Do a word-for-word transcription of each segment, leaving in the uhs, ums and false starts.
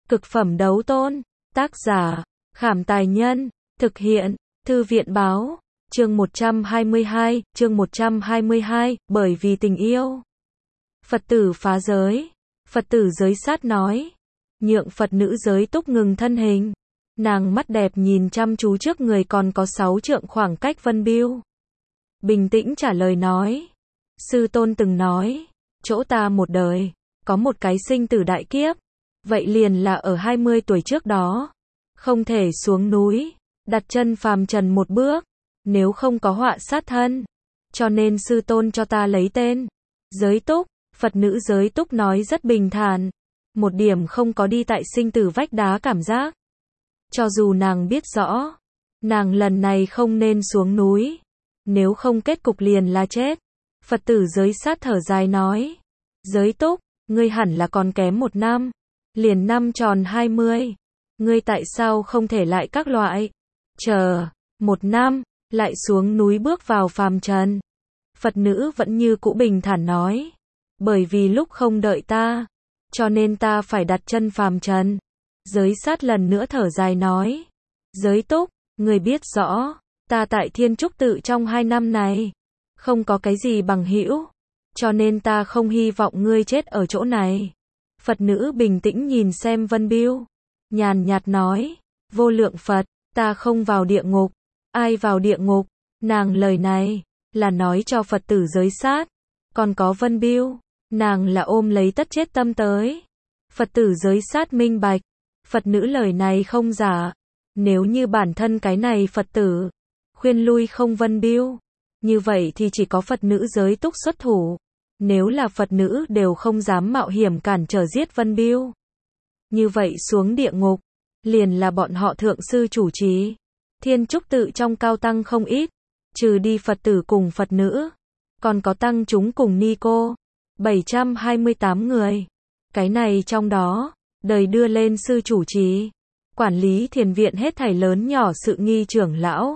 Cực phẩm đấu tôn. Tác giả, Khảm Tài Nhân. Thực hiện, Thư viện Báo. Chương một trăm hai mươi hai, chương một trăm hai mươi hai, bởi vì tình yêu. Phật tử phá giới. Phật tử giới sát nói. Nhượng Phật nữ giới túc ngừng thân hình. Nàng mắt đẹp nhìn chăm chú trước người còn có sáu trượng khoảng cách Vân Biêu. Bình tĩnh trả lời nói. Sư tôn từng nói, chỗ ta một đời, có một cái sinh tử đại kiếp. Vậy liền là ở hai mươi tuổi trước đó. Không thể xuống núi, đặt chân phàm trần một bước. Nếu không có họa sát thân. Cho nên sư tôn cho ta lấy tên Giới Túc. Phật nữ Giới Túc nói rất bình thản. Một điểm không có đi tại sinh tử vách đá cảm giác. Cho dù nàng biết rõ, nàng lần này không nên xuống núi. Nếu không kết cục liền là chết. Phật tử Giới sát thở dài nói. Giới Túc, ngươi hẳn là còn kém một năm. Liền năm tròn hai mươi. Ngươi tại sao không thể lại các loại? Chờ, một năm, lại xuống núi bước vào phàm trần. Phật nữ vẫn như cũ bình thản nói. Bởi vì lúc không đợi ta, cho nên ta phải đặt chân phàm trần. Giới sát lần nữa thở dài nói. Giới Túc, ngươi biết rõ, ta tại Thiên Trúc Tự trong hai năm này, không có cái gì bằng hữu, cho nên ta không hy vọng ngươi chết ở chỗ này. Phật nữ bình tĩnh nhìn xem Vân Biêu, nhàn nhạt nói, vô lượng Phật, ta không vào địa ngục. Ai vào địa ngục? Nàng lời này, là nói cho Phật tử giới sát. Còn có Vân Biêu, nàng là ôm lấy tất chết tâm tới. Phật tử giới sát minh bạch, Phật nữ lời này không giả. Nếu như bản thân cái này Phật tử, khuyên lui không Vân Biêu, như vậy thì chỉ có Phật nữ Giới Túc xuất thủ. Nếu là Phật nữ đều không dám mạo hiểm cản trở giết Vân Biêu, như vậy xuống địa ngục, liền là bọn họ thượng sư chủ trì. Thiên Trúc Tự trong cao tăng không ít, trừ đi Phật tử cùng Phật nữ, còn có tăng chúng cùng ni cô, bảy trăm hai mươi tám người. Cái này trong đó, đời đưa lên sư chủ trì, quản lý thiền viện hết thảy lớn nhỏ sự nghi trưởng lão.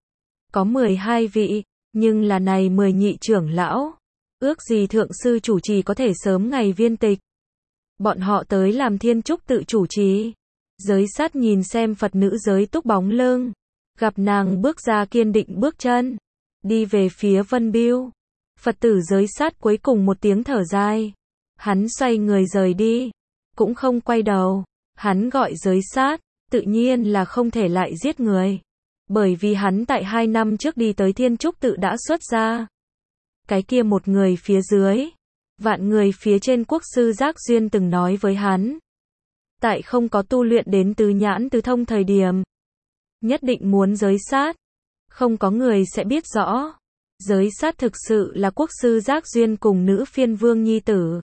Có mười hai vị, nhưng là này mười nhị trưởng lão. Ước gì thượng sư chủ trì có thể sớm ngày viên tịch. Bọn họ tới làm Thiên Trúc Tự chủ trì. Giới sát nhìn xem Phật nữ Giới Túc bóng lưng. Gặp nàng bước ra kiên định bước chân. Đi về phía Vân Biêu. Phật tử giới sát cuối cùng một tiếng thở dài. Hắn xoay người rời đi. Cũng không quay đầu. Hắn gọi giới sát. Tự nhiên là không thể lại giết người. Bởi vì hắn tại hai năm trước đi tới Thiên Trúc Tự đã xuất ra. Cái kia một người phía dưới, vạn người phía trên quốc sư Giác Duyên từng nói với hắn. Tại không có tu luyện đến tứ nhãn tứ thông thời điểm, nhất định muốn giới sát. Không có người sẽ biết rõ. Giới sát thực sự là quốc sư Giác Duyên cùng nữ phiên vương nhi tử.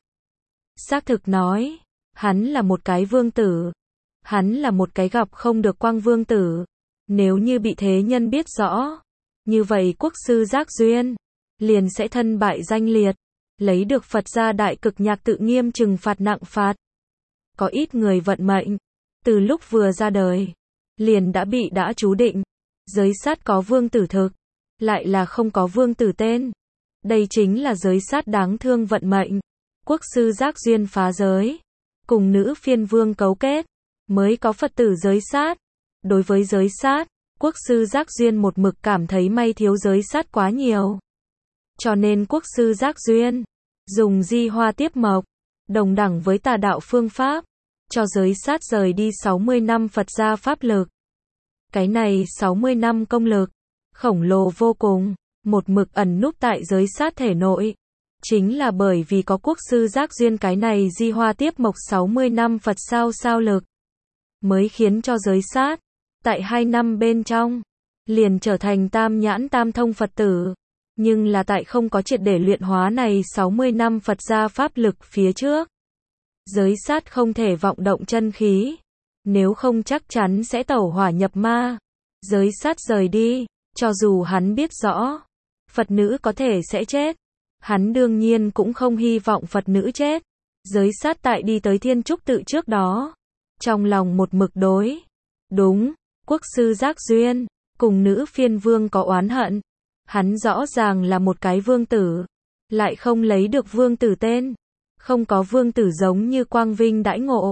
Xác thực nói, hắn là một cái vương tử. Hắn là một cái gặp không được quang vương tử. Nếu như bị thế nhân biết rõ, như vậy quốc sư Giác Duyên liền sẽ thân bại danh liệt, lấy được Phật gia đại cực nhạc tự nghiêm trừng phạt nặng phạt. Có ít người vận mệnh, từ lúc vừa ra đời, liền đã bị đã chú định. Giới sát có vương tử thực, lại là không có vương tử tên. Đây chính là giới sát đáng thương vận mệnh. Quốc sư Giác Duyên phá giới, cùng nữ phiên vương cấu kết, mới có Phật tử giới sát. Đối với giới sát, quốc sư Giác Duyên một mực cảm thấy may thiếu giới sát quá nhiều. Cho nên quốc sư Giác Duyên dùng di hoa tiếp mộc, đồng đẳng với tà đạo phương pháp, cho giới sát rời đi sáu mươi năm Phật gia pháp lực. Cái này sáu mươi năm công lực, khổng lồ vô cùng, một mực ẩn núp tại giới sát thể nội. Chính là bởi vì có quốc sư Giác Duyên cái này di hoa tiếp mộc sáu mươi năm Phật sao sao lực, mới khiến cho giới sát, tại hai năm bên trong, liền trở thành tam nhãn tam thông Phật tử. Nhưng là tại không có triệt để luyện hóa này sáu mươi năm Phật gia pháp lực phía trước. Giới sát không thể vọng động chân khí. Nếu không chắc chắn sẽ tẩu hỏa nhập ma. Giới sát rời đi, cho dù hắn biết rõ, Phật nữ có thể sẽ chết. Hắn đương nhiên cũng không hy vọng Phật nữ chết. Giới sát tại đi tới Thiên Trúc Tự trước đó. Trong lòng một mực đối. Đúng, quốc sư Giác Duyên, cùng nữ phiên vương có oán hận. Hắn rõ ràng là một cái vương tử, lại không lấy được vương tử tên. Không có vương tử giống như quang vinh đãi ngộ.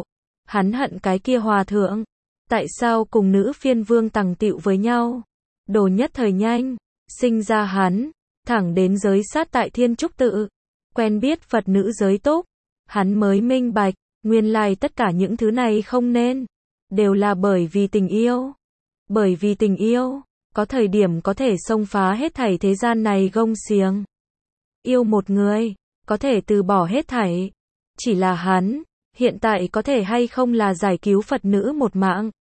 Hắn hận cái kia hòa thượng. Tại sao cùng nữ phiên vương tằng tịu với nhau? Đồ nhất thời nhanh, sinh ra hắn, thẳng đến giới sát tại Thiên Trúc Tự, quen biết Phật nữ giới túc, hắn mới minh bạch, nguyên lai tất cả những thứ này không nên, đều là bởi vì tình yêu. Bởi vì tình yêu, có thời điểm có thể xông phá hết thảy thế gian này gông xiềng. Yêu một người, có thể từ bỏ hết thảy. Chỉ là hắn, hiện tại có thể hay không là giải cứu Phật nữ một mạng.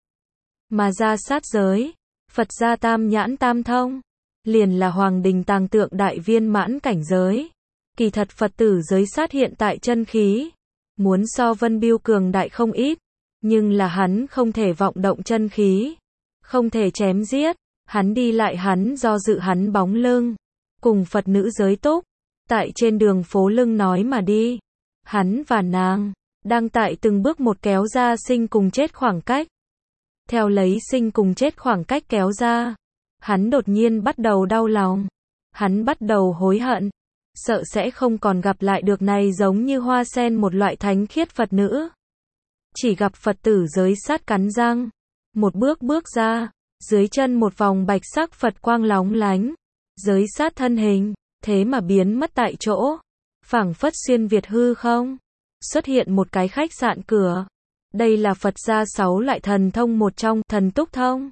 Mà ra sát giới, Phật gia tam nhãn tam thông, liền là hoàng đình tàng tượng đại viên mãn cảnh giới. Kỳ thật Phật tử giới sát hiện tại chân khí, muốn so Vân Biêu cường đại không ít, nhưng là hắn không thể vọng động chân khí, không thể chém giết, hắn đi lại hắn do dự hắn bóng lưng, cùng Phật nữ giới túc, tại trên đường phố lưng nói mà đi. Hắn và nàng, đang tại từng bước một kéo ra sinh cùng chết khoảng cách. Theo lấy sinh cùng chết khoảng cách kéo ra, hắn đột nhiên bắt đầu đau lòng. Hắn bắt đầu hối hận, sợ sẽ không còn gặp lại được này giống như hoa sen một loại thánh khiết Phật nữ. Chỉ gặp Phật tử giới sát cắn răng, một bước bước ra, dưới chân một vòng bạch sắc Phật quang lóng lánh, giới sát thân hình, thế mà biến mất tại chỗ, phảng phất xuyên việt hư không, xuất hiện một cái khách sạn cửa. Đây là Phật gia sáu loại thần thông một trong, thần túc thông.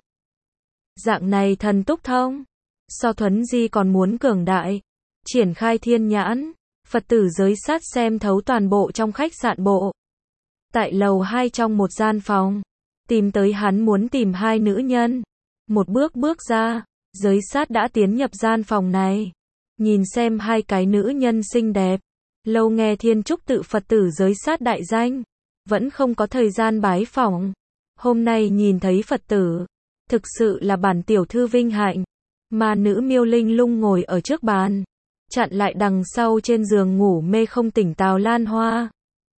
Dạng này thần túc thông, so Thuấn Di còn muốn cường đại, triển khai thiên nhãn, Phật tử giới sát xem thấu toàn bộ trong khách sạn bộ. Tại lầu hai trong một gian phòng, tìm tới hắn muốn tìm hai nữ nhân. Một bước bước ra, giới sát đã tiến nhập gian phòng này. Nhìn xem hai cái nữ nhân xinh đẹp, lâu nghe Thiên Trúc Tự Phật tử giới sát đại danh, vẫn không có thời gian bái phỏng. Hôm nay nhìn thấy Phật tử, thực sự là bản tiểu thư vinh hạnh. Mà nữ Miêu Linh Lung ngồi ở trước bàn, chặn lại đằng sau trên giường ngủ mê không tỉnh Tào Lan Hoa.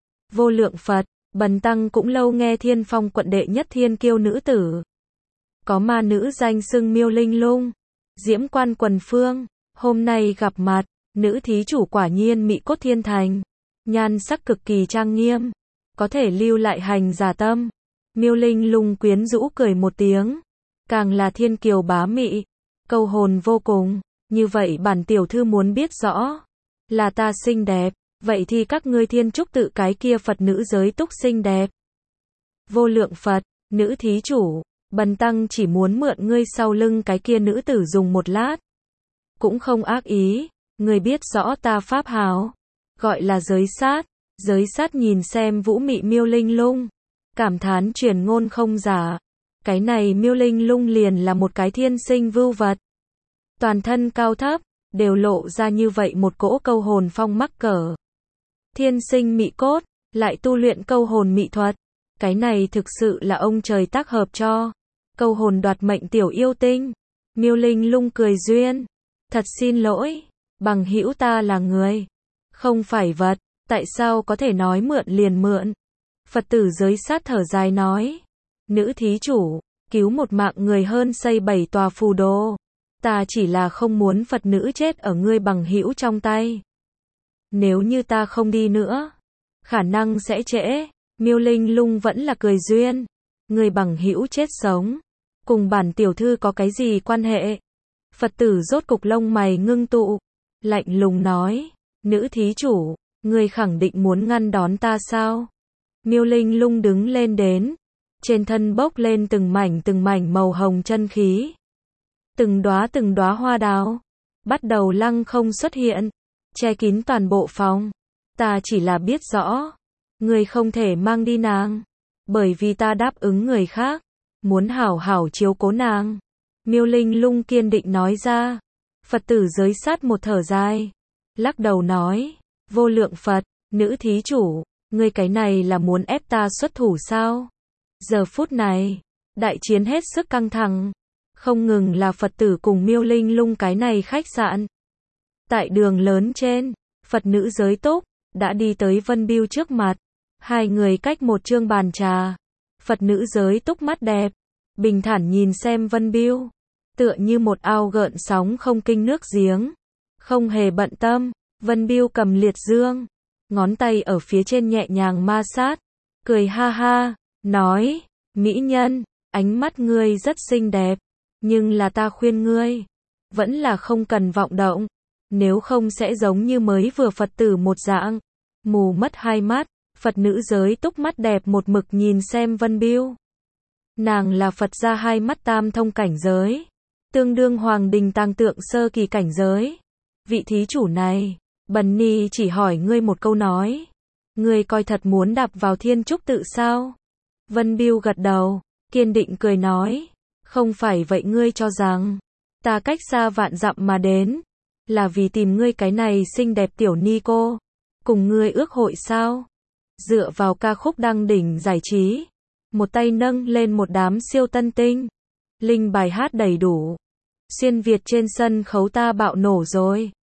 Vô lượng Phật, Bần tăng cũng lâu nghe Thiên Phong quận đệ nhất thiên kiêu nữ tử. Có ma nữ danh xưng Miêu Linh Lung, Diễm Quan Quần Phương, hôm nay gặp mặt, nữ thí chủ quả nhiên mỹ cốt thiên thành, nhan sắc cực kỳ trang nghiêm, có thể lưu lại hành giả tâm. Miêu Linh Lung quyến rũ cười một tiếng, càng là thiên kiều bá mị, câu hồn vô cùng. Như vậy bản tiểu thư muốn biết rõ, là ta xinh đẹp, vậy thì các ngươi Thiên Trúc Tự cái kia Phật nữ giới túc xinh đẹp. Vô lượng Phật, nữ thí chủ, bần tăng chỉ muốn mượn ngươi sau lưng cái kia nữ tử dùng một lát. Cũng không ác ý, ngươi biết rõ ta pháp hào, gọi là giới sát. Giới sát nhìn xem vũ mị Miêu Linh Lung, cảm thán truyền ngôn không giả. Cái này Miêu Linh Lung liền là một cái thiên sinh vưu vật. Toàn thân cao thấp, đều lộ ra như vậy một cỗ câu hồn phong mắc cỡ. Thiên sinh mị cốt, lại tu luyện câu hồn mị thuật. Cái này thực sự là ông trời tác hợp cho. Câu hồn đoạt mệnh tiểu yêu tinh. Miêu Linh Lung cười duyên. Thật xin lỗi, bằng hữu ta là người, không phải vật, tại sao có thể nói mượn liền mượn. Phật tử giới sát thở dài nói, nữ thí chủ, cứu một mạng người hơn xây bảy tòa phù đồ. Ta chỉ là không muốn Phật nữ chết ở ngươi bằng hữu trong tay. Nếu như ta không đi nữa, khả năng sẽ trễ. Miêu Linh Lung vẫn là cười duyên. Người bằng hữu chết sống, cùng bản tiểu thư có cái gì quan hệ? Phật tử rốt cục lông mày ngưng tụ, lạnh lùng nói, nữ thí chủ, ngươi khẳng định muốn ngăn đón ta sao? Miêu Linh Lung đứng lên đến, trên thân bốc lên từng mảnh từng mảnh màu hồng chân khí. Từng đóa từng đóa hoa đào, bắt đầu lăng không xuất hiện, che kín toàn bộ phòng. Ta chỉ là biết rõ, ngươi không thể mang đi nàng, bởi vì ta đáp ứng người khác, muốn hảo hảo chiếu cố nàng. Miêu Linh Lung kiên định nói ra. Phật tử giới sát một thở dài, lắc đầu nói, vô lượng Phật, nữ thí chủ, ngươi cái này là muốn ép ta xuất thủ sao? Giờ phút này, đại chiến hết sức căng thẳng, không ngừng là Phật tử cùng Miêu Linh Lung cái này khách sạn. Tại đường lớn trên, Phật nữ giới túc, đã đi tới Vân Biêu trước mặt, hai người cách một chương bàn trà. Phật nữ giới túc mắt đẹp, bình thản nhìn xem Vân Biêu, tựa như một ao gợn sóng không kinh nước giếng, không hề bận tâm. Vân Biêu cầm liệt dương, ngón tay ở phía trên nhẹ nhàng ma sát, cười ha ha, nói, mỹ nhân, ánh mắt ngươi rất xinh đẹp, nhưng là ta khuyên ngươi, vẫn là không cần vọng động, nếu không sẽ giống như mới vừa Phật tử một dạng, mù mất hai mắt. Phật nữ giới túc mắt đẹp một mực nhìn xem Vân Biêu. Nàng là Phật gia hai mắt tam thông cảnh giới, tương đương hoàng đình tàng tượng sơ kỳ cảnh giới. Vị thí chủ này, Bần Ni chỉ hỏi ngươi một câu nói, ngươi coi thật muốn đạp vào thiên trúc tự sao? Vân Biêu gật đầu, kiên định cười nói, không phải vậy ngươi cho rằng, ta cách xa vạn dặm mà đến, là vì tìm ngươi cái này xinh đẹp tiểu ni cô, cùng ngươi ước hội sao? Dựa vào ca khúc đăng đỉnh giải trí, một tay nâng lên một đám siêu tân tinh, linh bài hát đầy đủ, xuyên Việt trên sân khấu ta bạo nổ rồi.